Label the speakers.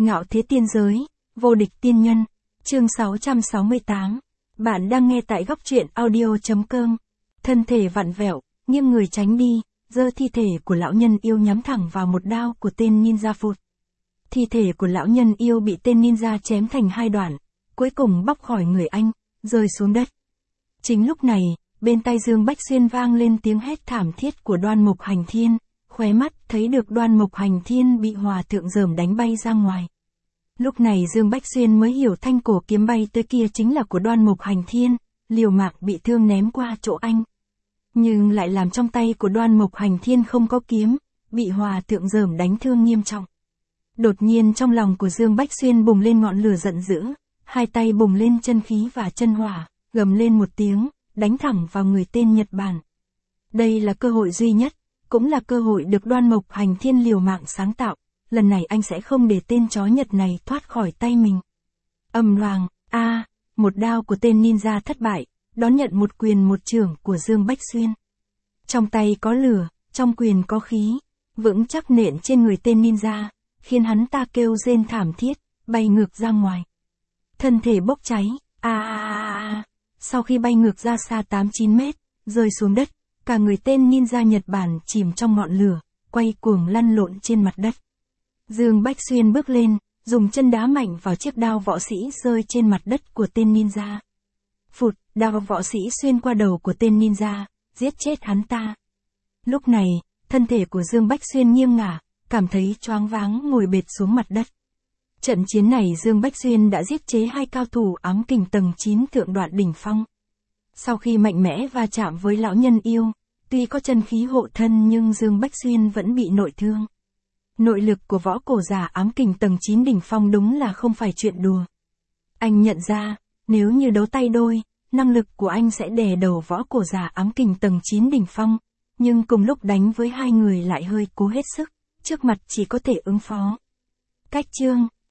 Speaker 1: Ngạo thế tiên giới, vô địch tiên nhân, chương 668. Bạn đang nghe tại góc truyện audio.com. Thân thể vặn vẹo, nghiêng người tránh đi, giơ thi thể của lão nhân yêu nhắm thẳng vào một đao của tên ninja phụt. Thi thể của lão nhân yêu bị tên ninja chém thành hai đoạn, cuối cùng bóc khỏi người anh, rơi xuống đất. Chính lúc này, bên tai Dương Bách Xuyên vang lên tiếng hét thảm thiết của Đoan Mục Hành Thiên, khóe mắt thấy được Đoan Mục Hành Thiên bị Hòa Thượng Dởm đánh bay ra ngoài. Lúc này Dương Bách Xuyên mới hiểu thanh cổ kiếm bay tới kia chính là của Đoan Mục Hành Thiên, liều mạng bị thương ném qua chỗ anh. Nhưng lại làm trong tay của Đoan Mục Hành Thiên không có kiếm, bị Hòa Thượng Dởm đánh thương nghiêm trọng. Đột nhiên trong lòng của Dương Bách Xuyên bùng lên ngọn lửa giận dữ, hai tay bùng lên chân khí và chân hỏa, gầm lên một tiếng, đánh thẳng vào người tên Nhật Bản. Đây là cơ hội duy nhất, cũng là cơ hội được Đoan Mục Hành Thiên liều mạng sáng tạo, lần này anh sẽ không để tên chó Nhật này thoát khỏi tay mình. Ầm loàng, một đao của tên ninja thất bại, đón nhận một quyền một chưởng của Dương Bách Xuyên. Trong tay có lửa, trong quyền có khí, vững chắc nện trên người tên ninja, khiến hắn ta kêu rên thảm thiết, bay ngược ra ngoài. Thân thể bốc cháy, sau khi bay ngược ra xa 8-9 mét, rơi xuống đất, cả người tên ninja Nhật Bản chìm trong ngọn lửa, quay cuồng lăn lộn trên mặt đất. Dương Bách Xuyên bước lên, dùng chân đá mạnh vào chiếc đao võ sĩ rơi trên mặt đất của tên ninja. Phụt, đao võ sĩ xuyên qua đầu của tên ninja, giết chết hắn ta. Lúc này, thân thể của Dương Bách Xuyên nghiêng ngả, cảm thấy choáng váng ngồi bệt xuống mặt đất. Trận chiến này Dương Bách Xuyên đã giết chế hai cao thủ ám kình tầng 9 thượng đoạn đỉnh phong. Sau khi mạnh mẽ va chạm với lão nhân yêu, tuy có chân khí hộ thân nhưng Dương Bách Xuyên vẫn bị nội thương. Nội lực của võ cổ giả ám kình tầng 9 đỉnh phong đúng là không phải chuyện đùa. Anh nhận ra, nếu như đấu tay đôi, năng lực của anh sẽ đè đầu võ cổ giả ám kình tầng 9 đỉnh phong, nhưng cùng lúc đánh với hai người lại hơi cố hết sức, trước mặt chỉ có thể ứng phó. Cách chương,